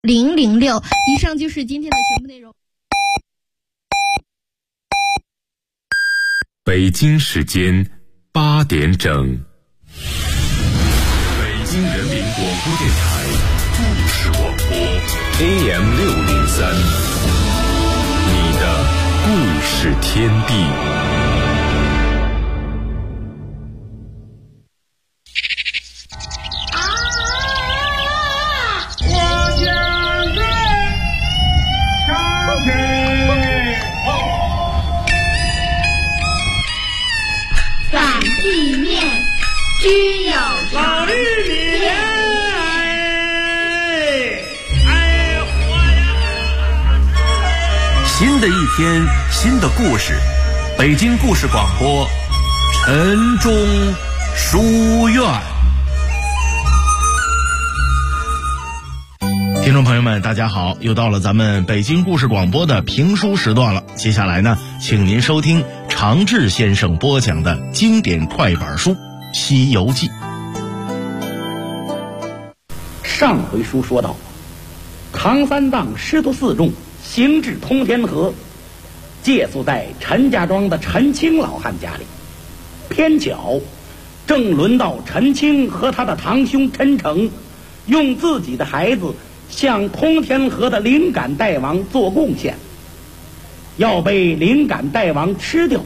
006。以上就是今天的全部内容。 北京时间8点整，北京人民广播电台故事广播 AM603，你的故事天地。 只有老玉米新的一天，新的故事，北京故事广播，晨钟书院。听众朋友们大家好，又到了咱们北京故事广播的评书时段了。接下来呢，请您收听常志先生播讲的经典快板书《西游记》。 上回书说到，唐三藏师徒四众行至通天河，借宿在陈家庄的陈清老汉家里。偏巧正轮到陈清和他的堂兄陈诚用自己的孩子向通天河的灵感大王做贡献，要被灵感大王吃掉。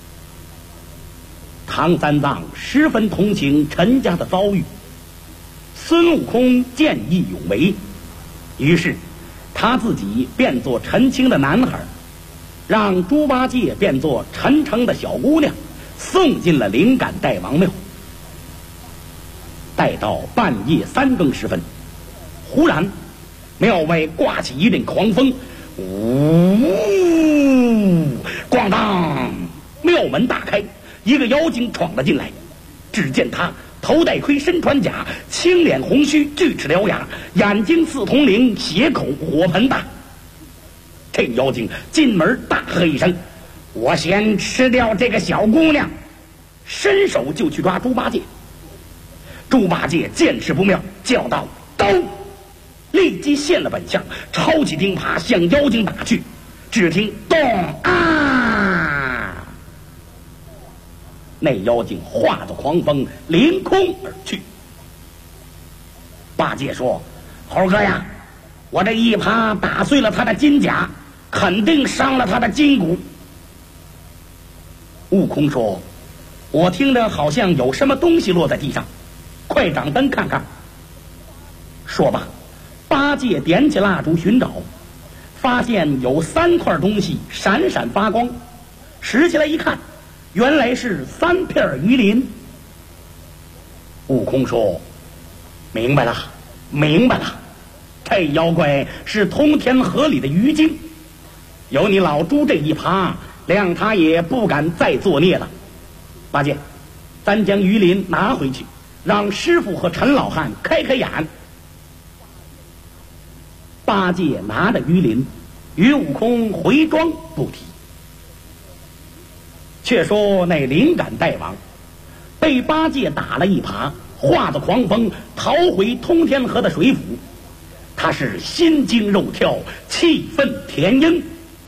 唐三藏十分同情陈家的遭遇，孙悟空见义勇为，于是他自己变作陈清的男孩，让猪八戒变作陈诚的小姑娘，送进了灵感大王庙。待到半夜3更时分，忽然庙外刮起一阵狂风，呜，咣当，庙门大开，一个妖精闯了进来。只见他头戴盔，身穿甲，青脸红须，锯齿獠牙，眼睛似铜铃，血口火盆大。这妖精进门大喝一声：“我先吃掉这个小姑娘！”伸手就去抓猪八戒。猪八戒见势不妙，叫道：“刀！”立即现了本相，抄起钉耙向妖精打去。只听咚啊！那妖精化作狂风，凌空而去。八戒说：“猴哥呀，我这一耙打碎了他的金甲，肯定伤了他的筋骨。”悟空说：“我听着好像有什么东西落在地上，快掌灯看看。”说罢，八戒点起蜡烛寻找，发现有3块东西闪闪发光，拾起来一看，原来是3片鱼鳞。悟空说：“明白了，明白了，这妖怪是通天河里的鱼精，有你老猪这一耙，谅他也不敢再作孽了。八戒，咱将鱼鳞拿回去，让师傅和陈老汉开开眼。”八戒拿着鱼鳞与悟空回庄不提。却说那灵感大王被八戒打了一耙，化作狂风逃回通天河的水府，他是心惊肉跳，气愤填膺。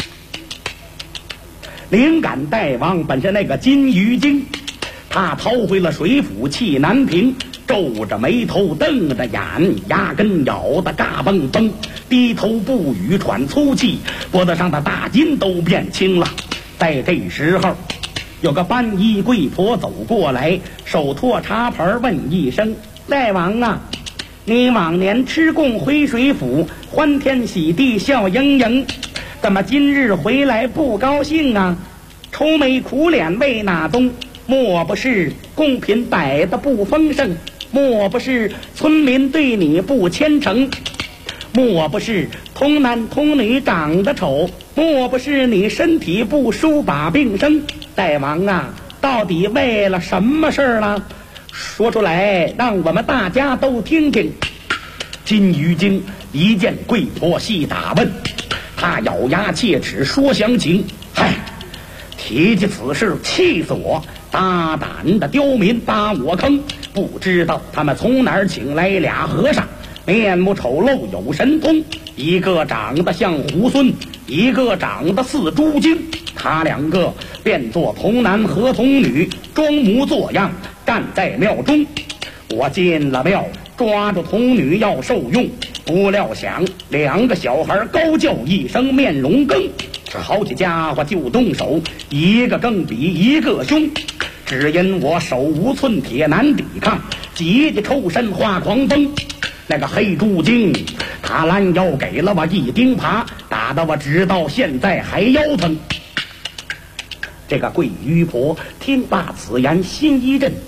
灵感大王本是那个金鱼精，他逃回了水府，气难平，皱着眉头，瞪着眼，牙根咬得嘎嘣嘣，低头不语，喘粗气，脖子上的大筋都变青了。在这时候，有个斑衣贵婆走过来，手托茶盆问一声：“大王啊，你往年吃供回水府，欢天喜地笑盈盈，怎么今日回来不高兴啊？愁眉苦脸为哪宗？莫不是贡品摆得不丰盛？莫不是村民对你不虔诚？莫不是童男童女长得丑？莫不是你身体不舒把病生？大王啊，到底为了什么事儿呢？说出来让我们大家都听听。”金鱼精一见贵婆细打问，他咬牙切齿说详情。嗨，提起此事气死我，大胆的刁民扒我坑，不知道他们从哪儿请来俩和尚， 面目丑陋有神通，一个长得像猢狲，一个长得似猪精。他两个变作童男和童女，装模作样站在庙中。我进了庙，抓住童女要受用，不料想两个小孩高叫一声，面容更，这好几家伙就动手，一个更比一个凶。只因我手无寸铁难抵抗，急急抽身化狂风。那个黑猪精，他拦腰给了我一钉耙，打得我直到现在还腰疼。这个桂玉婆听罢此言，心一震，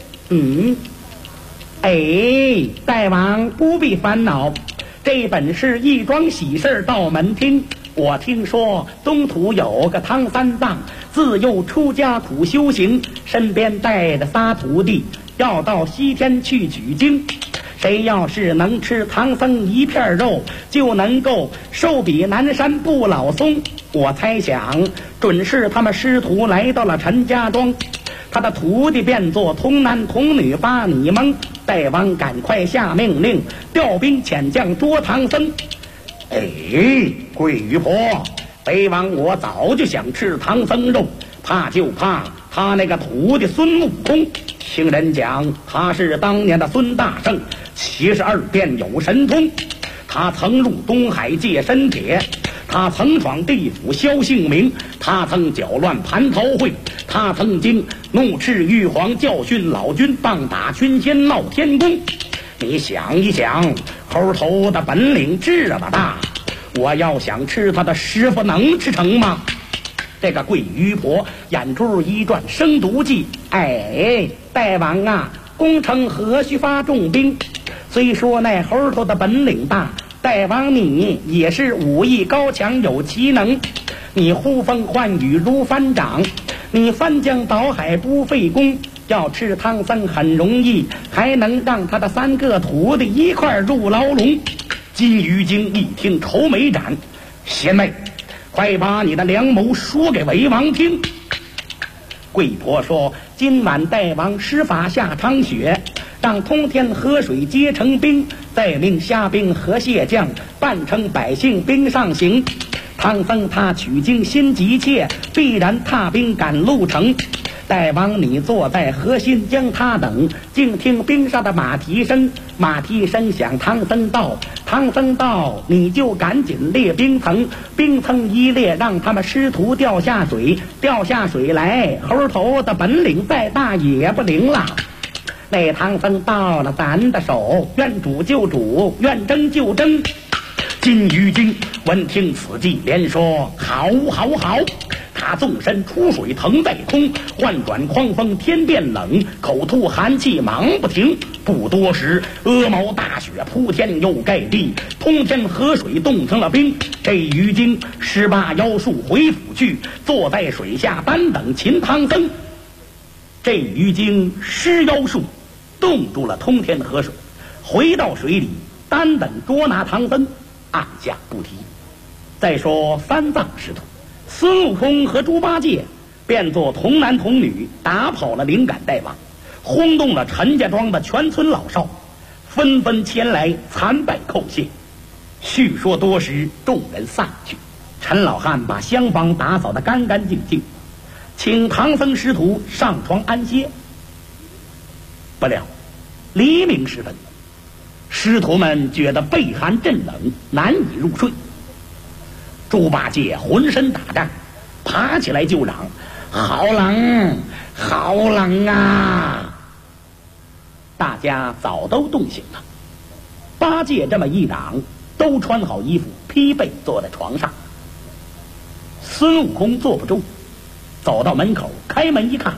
大王不必烦恼，这本是一桩喜事到门听。我听说东土有个唐三藏，自幼出家苦修行，身边带着仨徒弟，要到西天去取经。谁要是能吃唐僧一片肉，就能够寿比南山不老松。我猜想准是他们师徒来到了陈家庄，他的徒弟变作童男童女把你蒙。大王赶快下命令，调兵遣将捉唐僧。桂玉婆，北王我早就想吃唐僧肉，怕就怕他那个徒弟孙悟空。听人讲他是当年的孙大圣，72变有神通。他曾入东海界身铁，他曾闯地府消姓名，他曾搅乱蟠桃会，他曾经怒斥玉皇教训老君，棒打群仙闹天宫。你想一想，猴头的本领这么大，我要想吃他的师傅能吃成吗？这个桂玉婆眼珠一转，生毒计。大王啊，攻城何须发重兵？虽说那猴头的本领大，大王你也是武艺高强，有奇能。你呼风唤雨如翻掌，你翻江倒海不费功。要吃唐僧很容易，还能让他的3个徒弟一块入牢笼。金鱼精一听愁眉展，贤妹，快把你的良谋说给为王听。桂婆说，今晚大王施法下场雪，让通天河水结成冰，再命虾兵和蟹将扮成百姓冰上行。唐僧他取经心急切，必然踏冰赶路程。大王你坐在河心将他等，静听冰上的马蹄声，马蹄声响，唐僧到，唐僧到，你就赶紧裂冰层，冰层一裂，让他们师徒掉下水，掉下水来，猴头的本领再大也不灵了。那唐僧到了咱的手，愿煮就煮，愿蒸就蒸。金鱼精闻听此计，连说好好好。他纵身出水腾在空，换转狂风天变冷，口吐寒气忙不停。不多时，鹅毛大雪铺天又盖地，通天河水冻成了冰。这鱼精18妖术回府去，坐在水下单等擒唐僧。这鱼精施妖术冻住了通天河水，回到水里单等捉拿唐僧，按下不提。再说三藏师徒孙悟空和猪八戒变作童男童女，打跑了灵感大王，轰动了陈家庄的全村老少，纷纷前来参拜叩谢。叙说多时，众人散去。陈老汉把厢房打扫得干干净净，请唐僧师徒上床安歇。不料黎明时分，师徒们觉得背寒阵冷，难以入睡。猪八戒浑身打颤，爬起来就嚷：好冷，好冷啊！大家早都冻醒了。八戒这么一嚷，都穿好衣服，披被坐在床上。孙悟空坐不住，走到门口，开门一看，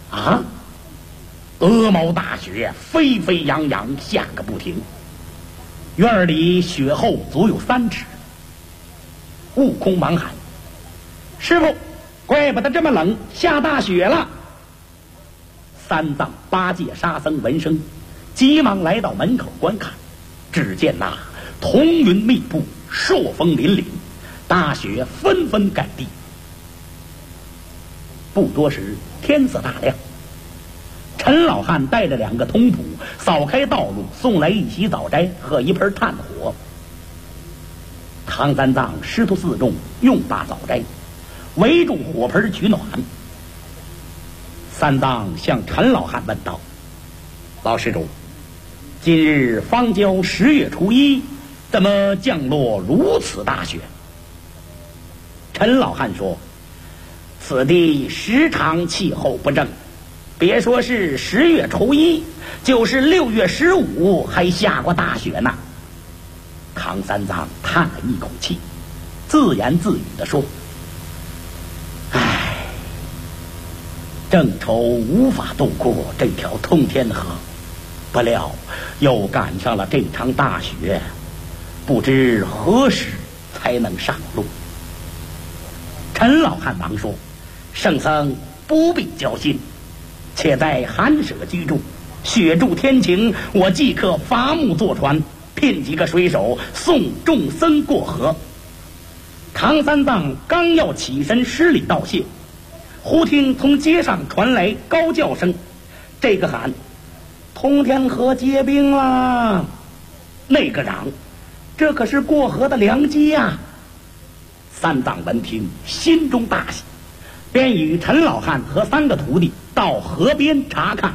鹅毛大雪飞飞扬扬下个不停，院里雪厚足有3尺。悟空忙喊：师傅，怪不得这么冷，下大雪了。三藏、八戒、沙僧闻声急忙来到门口观看，只见那彤云密布，朔风凛凛，大雪纷纷盖地。不多时，天色大亮， 陈老汉带着2个童仆扫开道路，送来一席早斋和一盆炭火。唐三藏师徒4众用罢早斋，围住火盆取暖。三藏向陈老汉问道：“老施主，今日方交10月初1，怎么降落如此大雪？”陈老汉说：“此地时常气候不正，别说是10月初1，就是6月15还下过大雪呢。”唐三藏叹了一口气，自言自语地说：“唉，正愁无法渡过这条通天河，不料又赶上了这场大雪，不知何时才能上路。”陈老汉忙说：“圣僧不必焦心，且在寒舍居住，雪住天晴，我即刻伐木坐船，聘几个水手送众僧过河。”唐三藏刚要起身施礼道谢，忽听从街上传来高叫声，这个喊：“通天河结冰啦！”那个嚷：“这可是过河的良机呀！”三藏闻听，心中大喜，便与陈老汉和3个徒弟到河边查看。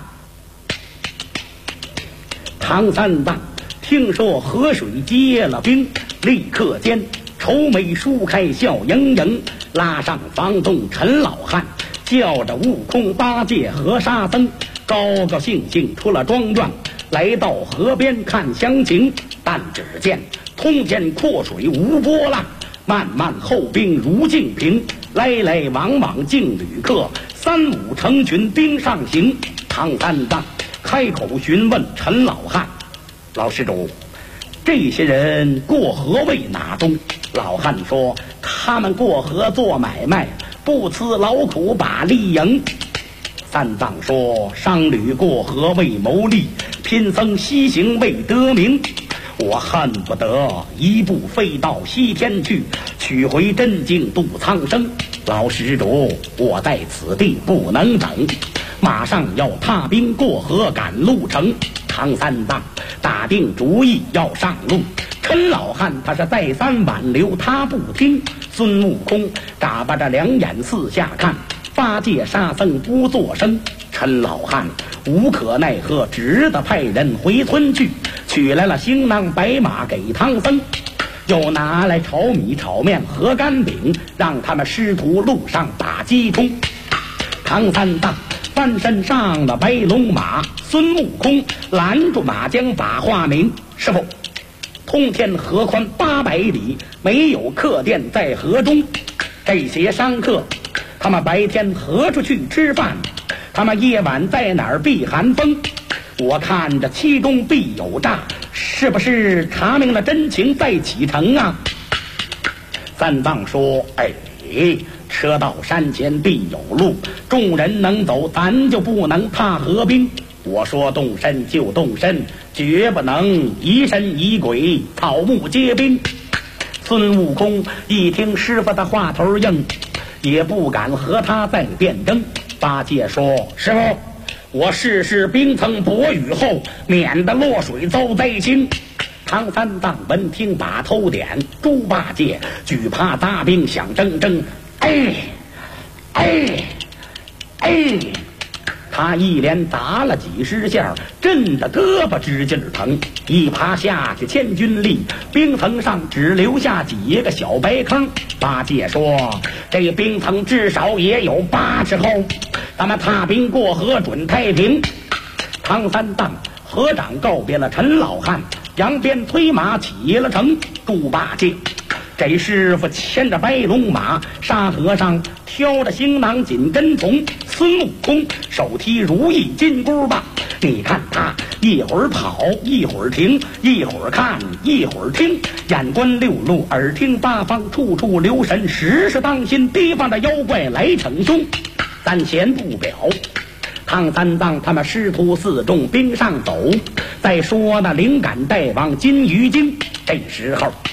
唐三藏听说河水结了冰，立刻间愁眉舒开，笑盈盈，拉上房东陈老汉，叫着悟空、八戒和沙僧，高高兴兴出了庄院，来到河边看详情。但只见通天阔水无波浪，漫漫厚冰如净瓶，来来往往竞旅客，3、5成群冰上行。唐三藏开口询问陈老汉：“老施主，这些人过河为哪宗？”老汉说：“他们过河做买卖，不辞劳苦把利赢。”三藏说：“商旅过河为谋利，贫僧西行为得名。我恨不得一步飞到西天去，取回真经度苍生。老施主，我在此地不能等，马上要踏冰过河赶路程。”唐三藏打定主意要上路。陈老汉他是再三挽留，他不听。孙悟空眨巴着2眼四下看，八戒沙僧不作声。陈老汉无可奈何，只得派人回村去，取来了行囊白马给唐僧，又拿来炒米、炒面和干饼，让他们师徒路上打鸡通。唐三藏翻身上了白龙马，孙悟空拦住马缰，把话明：“师傅，通天河宽800里，没有客店在河中。这些商客，他们白天何处去吃饭？他们夜晚在哪儿避寒风？我看着其中必有诈，是不是查明了真情再启程啊？”三藏说：“哎，车到山前必有路，众人能走，咱就不能踏河冰。我说动身就动身，绝不能疑神疑鬼，草木皆兵。”孙悟空一听师傅的话头硬，也不敢和他再辩争。八戒说：“师傅，我试试冰层薄雨后，免得落水遭灾星。”唐三藏闻听，把头点，猪八戒惧怕大冰响铮铮，他一连打了几10下，震得胳膊直劲疼。一爬下去千钧力，冰层上只留下几个小白坑。八戒说：“这冰层至少也有8尺厚，咱们踏冰过河准太平。”唐三藏合掌告别了陈老汉，扬鞭催马起了程。猪八戒这师傅牵着白龙马，沙和尚挑着行囊紧跟从。孙悟空手提如意金箍棒，你看他一会儿跑一会儿停，一会儿看一会儿听，眼观6路，耳听8方，处处留神，时时当心，提防着妖怪来逞凶。暂闲不表。唐三藏他们师徒4众冰上走，再说那灵感带往金鱼精。这时候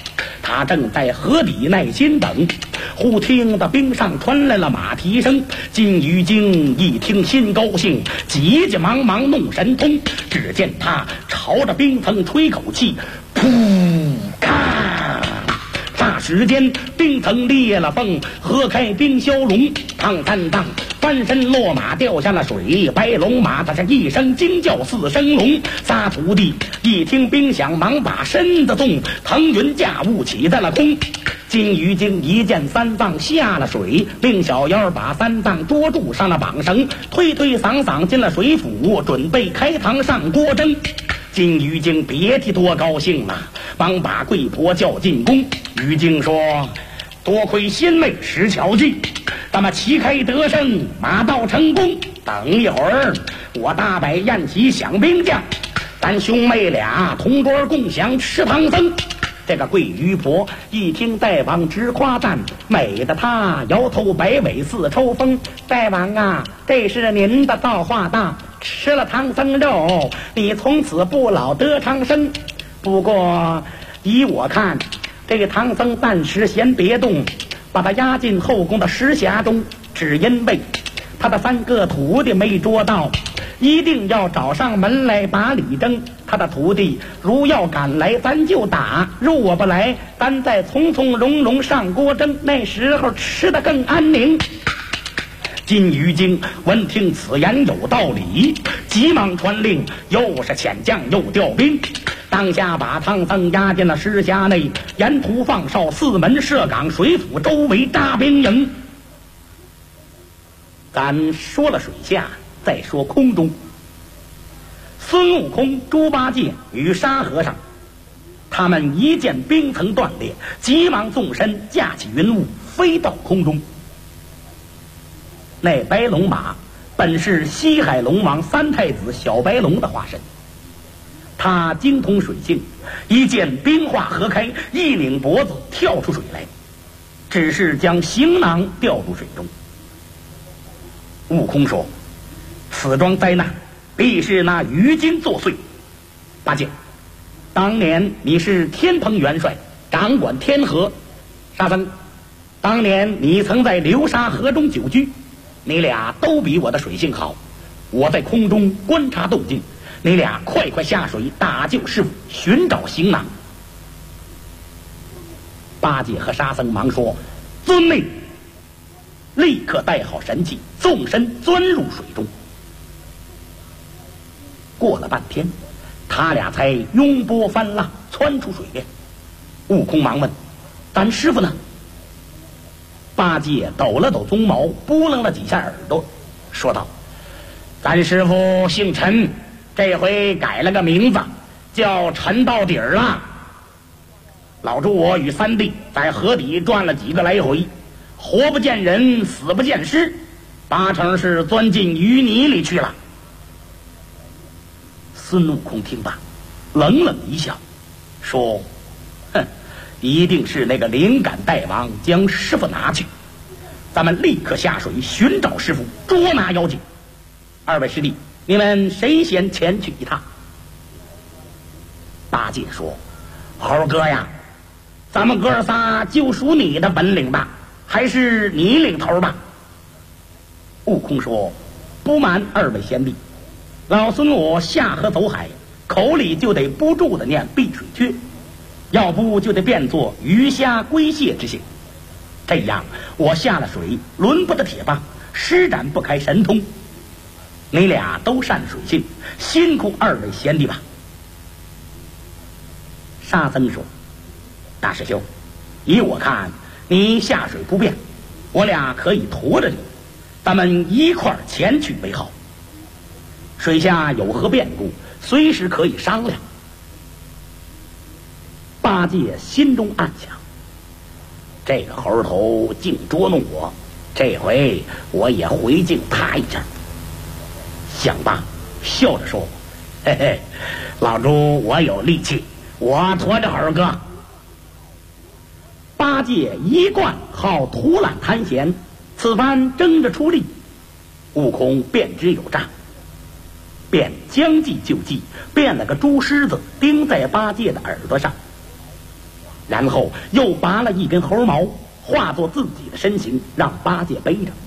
他正在河底耐心等，忽听得冰上传来了马蹄声。金鱼精一听心高兴，急急忙忙弄神通，只见他朝着冰层吹口气，噗咔，霎时间冰层裂了缝，喝开冰消龙。唐三藏翻身落马掉下了水，白龙马他是一声惊叫四声龙。仨徒弟一听冰响，忙把身子动，腾云驾雾起在了空。金鱼精一见三藏下了水，令小妖把三藏捉住上了绑绳，推推搡搡进了水府，准备开膛上锅蒸。金鱼精别提多高兴了，忙把贵婆叫进宫。鱼精说：多亏仙妹使巧计，咱们旗开得胜，马到成功。等一会儿我大摆宴席享兵将，咱兄妹俩同桌共享吃唐僧。这个贵鱼婆一听大王直夸赞，美的她摇头摆尾似抽风。大王啊，这是您的造化大，吃了唐僧肉，你从此不老得长生。不过依我看，这个唐僧暂时先别动，把他押进后宫的石匣中，只因为他的3个徒弟没捉到，一定要找上门来把理争。他的徒弟如要赶来，咱就打；若不来，咱再从从容容上锅蒸，那时候吃得更安宁。金鱼精闻听此言有道理，急忙传令，又是遣将又调兵，当下把唐僧押进了石匣内，沿途放哨，4门设岗，水府周围扎兵营。咱说了水下，再说空中。孙悟空、猪八戒与沙和尚，他们一见冰层断裂，急忙纵身架起云雾，飞到空中。那白龙马本是西海龙王3太子小白龙的化身，他精通水性，一见冰化合开，一拧脖子跳出水来，只是将行囊掉入水中。悟空说：此桩灾难必是那鱼精作祟。八戒，当年你是天蓬元帅，掌管天河。沙僧，当年你曾在流沙河中久居，你俩都比我的水性好。我在空中观察动静，你俩快快下水打救师傅，寻找行囊。八戒和沙僧忙说：遵命。立刻带好神器，纵身钻入水中。过了半天，他俩才拥波翻浪窜出水面。悟空忙问：咱师傅呢？八戒抖了抖鬃毛，拨楞了几下耳朵，说道：咱师傅姓陈，这回改了个名字，叫陈到底儿了。老猪我与3弟在河底转了几个来回，活不见人，死不见尸，8成是钻进淤泥里去了。孙悟空听罢，冷冷一笑，说：哼，一定是那个灵感大王将师傅拿去，咱们立刻下水寻找师傅，捉拿妖精。2位师弟，你们谁先前去一趟？八戒说：猴哥呀，咱们哥仨就属你的本领吧，还是你领头吧。悟空说：不瞒2位贤弟，老孙我下河走海，口里就得不住的念避水诀，要不就得变作鱼虾龟蟹之性，这样我下了水轮不得铁棒，施展不开神通。你俩都善水性，辛苦2位贤弟吧。沙僧说：大师兄，依我看你下水不便，我俩可以驮着你，咱们一块儿前去为好。水下有何变故，随时可以商量。八戒心中暗想：这个猴头竟捉弄我，这回我也回敬他一阵。想罢，笑着说：嘿嘿，老猪我有力气，我驮着猴哥。八戒一贯好图懒贪闲，此番争着出力，悟空便知有诈，便将计就计，变了个猪虱子钉在八戒的耳朵上。 然后又拔了一根猴毛，化作自己的身形，让八戒背着。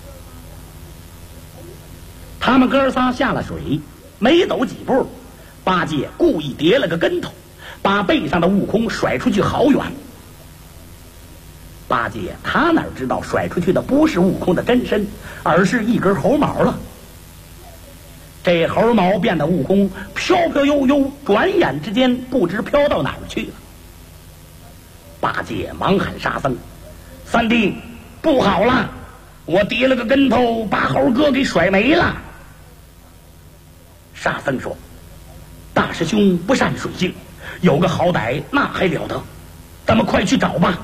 他们哥仨下了水，没走几步，八戒故意跌了个跟头，把背上的悟空甩出去好远。八戒他哪知道甩出去的不是悟空的真身，而是一根猴毛了。这猴毛变的悟空飘飘悠悠，转眼之间不知飘到哪儿去了。八戒忙喊沙僧：“三弟，不好了，我跌了个跟头，把猴哥给甩没了。”沙僧说：“大师兄不善水性，有个好歹那还了得，咱们快去找吧。”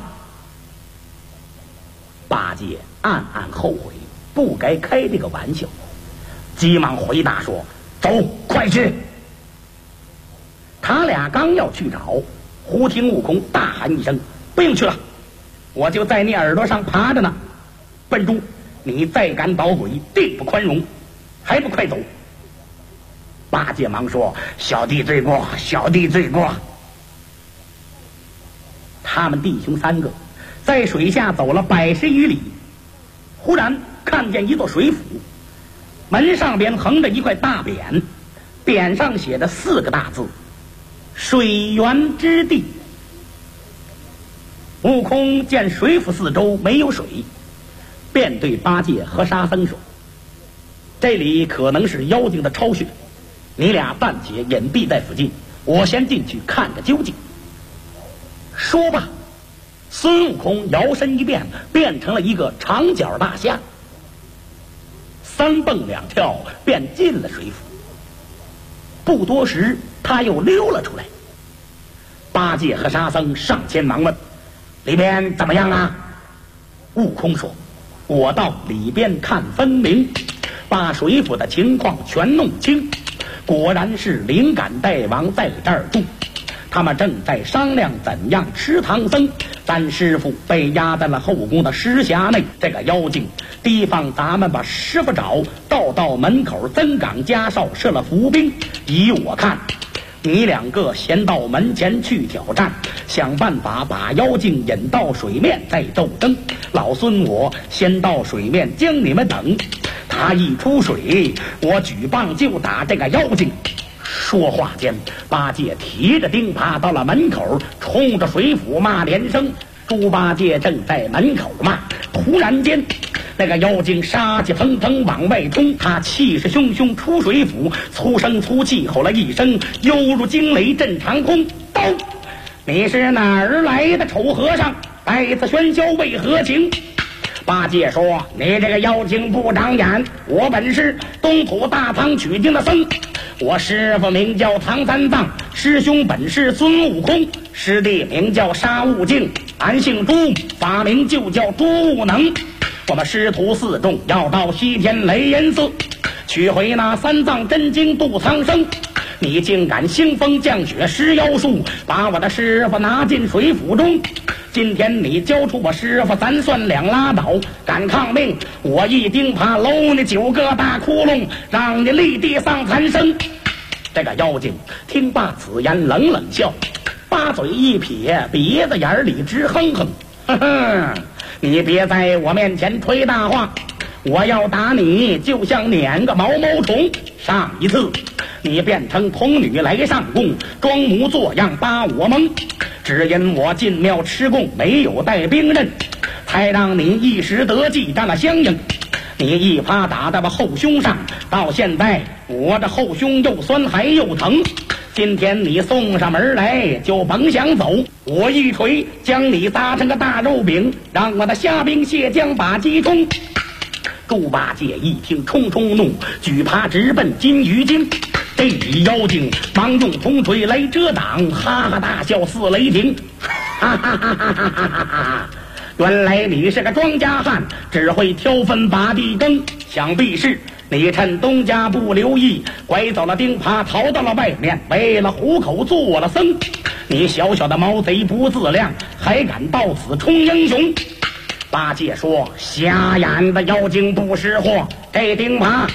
八戒暗暗后悔，不该开这个玩笑，急忙回答说：“走，快去！”他俩刚要去找，忽听悟空大喊一声：“不用去了，我就在你耳朵上爬着呢！笨猪，你再敢捣鬼，定不宽容，还不快走！”八戒忙说：“小弟罪过，小弟罪过。”他们弟兄三个在水下走了100余里，忽然看见一座水府，门上边横着一块大匾，匾上写着4个大字：“水源之地。”悟空见水府四周没有水，便对八戒和沙僧说：“这里可能是妖精的巢穴，你俩暂且隐蔽在附近，我先进去看个究竟。”说罢，孙悟空摇身一变，变成了一个长脚大象，3蹦2跳便进了水府。不多时，他又溜了出来。八戒和沙僧上前忙问：“里边怎么样啊？”悟空说：“我到里边看分明，把水府的情况全弄清，果然是灵感大王在这儿住。他们正在商量怎样吃唐僧。咱师傅被压在了后宫的石匣内，这个妖精提防咱们把师傅找到门口增岗加哨，设了伏兵。依我看，你2个先到门前去挑战，想办法把妖精引到水面再斗争。老孙我先到水面将你们等，他一出水，我举棒就打这个妖精。”说话间，八戒提着钉耙到了门口，冲着水府骂连声。猪八戒正在门口骂，突然间那个妖精杀气腾腾往外冲，他气势汹汹出水府，粗声粗气吼了一声，犹如惊雷震长空。刀！你是哪儿来的丑和尚？带此喧嚣为何情？八戒说：“你这个妖精不长眼，我本是东土大唐取经的僧，我师父名叫唐三藏，师兄本是孙悟空，师弟名叫沙悟净，俺姓朱，法名就叫朱悟能。我们师徒4众要到西天雷音寺取回那3藏真经度苍生，你竟敢兴风降雪施妖术，把我的师傅拿进水府中。今天你交出我师傅，咱算2拉倒。敢抗命，我一钉耙搂你9个大窟窿，让你立地丧残生。”这个妖精听罢此言，冷冷笑，把嘴一撇，鼻子眼里直哼哼：“哼哼，你别在我面前吹大话，我要打你就像撵个毛毛虫。上一次你变成童女来上供，装模作样把我蒙，只因我进庙吃供没有带兵刃，才让你一时得计占了相应。你一耙打在我后胸上，到现在我这后胸又酸还又疼。今天你送上门来就甭想走，我一锤将你砸成个大肉饼，让我的虾兵蟹将把鸡冲。”猪八戒一听，冲冲怒，举耙直奔金鱼精。这一妖精忙用铜锤来遮挡，哈哈大笑似雷霆，哈哈哈哈哈哈哈！原来你是个庄稼汉，只会挑粪把地耕，想必是你趁东家不留意，拐走了钉耙，逃到了外面，为了糊口做了僧。你小小的毛贼不自量，还敢到此充英雄！八戒说：“瞎眼的妖精不识货，这钉耙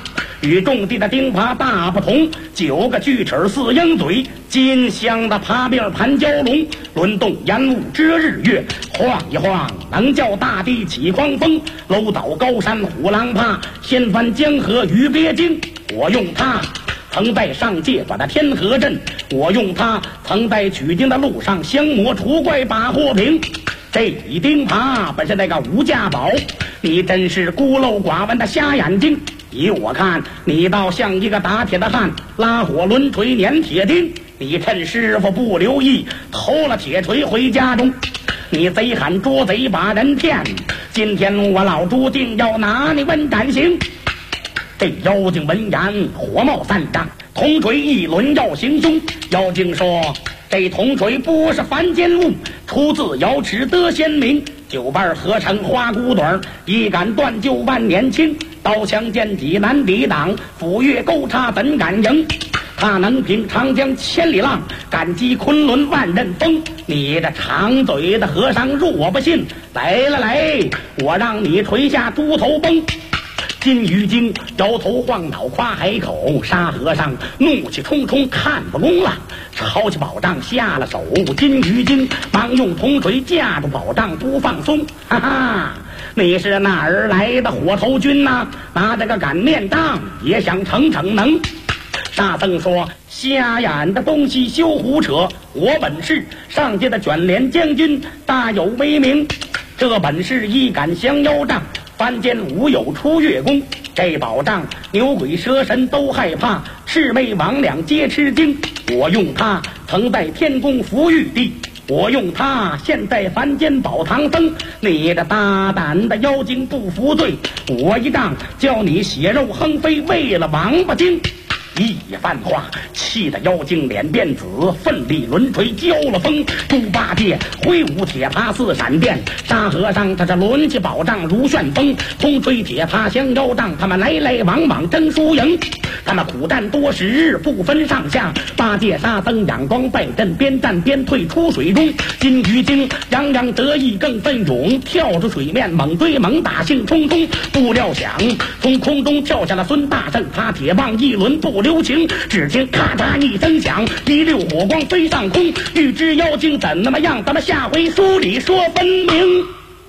与种地的钉耙大不同，9个锯齿4鹰嘴，金镶的耙柄盘蛟龙，轮动烟雾遮日月，晃一晃能叫大地起狂风，楼倒高山虎狼怕，掀翻江河鱼鳖惊。我用它曾在上界把那天河镇，我用它曾在取经的路上降魔除怪把祸平。这一钉耙本是那个无价宝，你真是孤陋寡闻的瞎眼睛。依我看，你倒像一个打铁的汉，拉火抡锤碾铁钉。你趁师傅不留意，偷了铁锤回家中。你贼喊捉贼把人骗，今天我老朱定要拿你问斩刑。这妖精闻言火冒三丈，铜锤一抡要行凶。妖精说，这铜锤不是凡间物，出自瑶池得仙名，9瓣合成花骨朵，一杆断就万年青。刀枪剑戟难抵挡，斧钺钩叉怎敢赢？他能平长江千里浪，敢击昆仑万仞风。你这长嘴的和尚若不信，来了来，我让你垂下猪头崩。金鱼精摇头晃脑夸海口，沙和尚怒气冲冲看不公了，抄起宝杖下了手。金鱼精忙用铜锤架住宝杖不放松。哈哈，你是哪儿来的火头军呐？拿着个擀面杖也想逞能？沙僧说，瞎眼的东西休胡扯，我本是上界的卷帘将军，大有威名。这本是一杆降妖杖，凡间无有出月功。这宝杖牛鬼蛇神都害怕，魑魅魍魉皆吃惊。我用它曾在天宫伏玉帝，我用它现在凡间保唐僧。你的大胆的妖精不服罪，我一杖叫你血肉横飞，为了王八精。一番话气得妖精脸变紫，奋力抡锤交了锋。猪八戒挥舞铁耙似闪电，沙和尚他这抡起宝杖如旋风。铜锤铁耙降妖杖，他们来来往往争输赢。他们苦战多时日，不分上下。八戒沙僧仰光拜阵，边战边退出水中。金鱼精洋洋得意更奋勇，跳出水面猛追猛打兴冲冲。不料想从空中跳下了孙大圣，他铁棒一抡不留情，只听咔嚓一声响，一溜火光飞上空。欲知妖精怎么样，咱们下回书里说分明。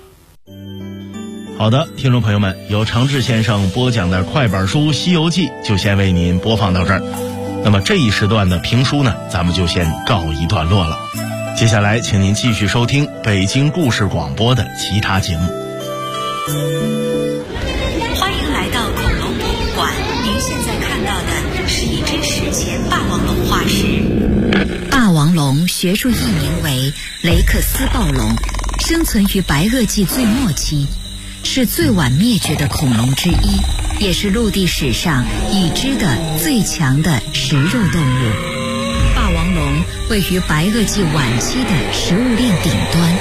好的，听众朋友们，由常志先生播讲的快板书《西游记》就先为您播放到这儿。那么这一时段的评书呢，咱们就先告一段落了。接下来请您继续收听北京故事广播的其他节目。 欢迎来到恐龙博物馆，您现在看到的是一只史前霸王龙化石。霸王龙学术译名为雷克斯暴龙，生存于白垩纪最末期，是最晚灭绝的恐龙之一，也是陆地史上已知的最强的食肉动物。霸王龙位于白垩纪晚期的食物链顶端。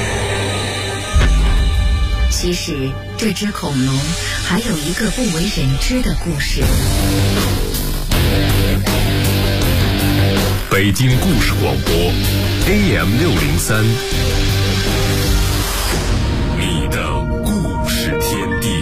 其实这只恐龙还有一个不为人知的故事。 北京故事广播 AM603，你的故事天地。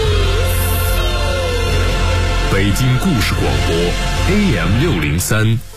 北京故事广播 AM603。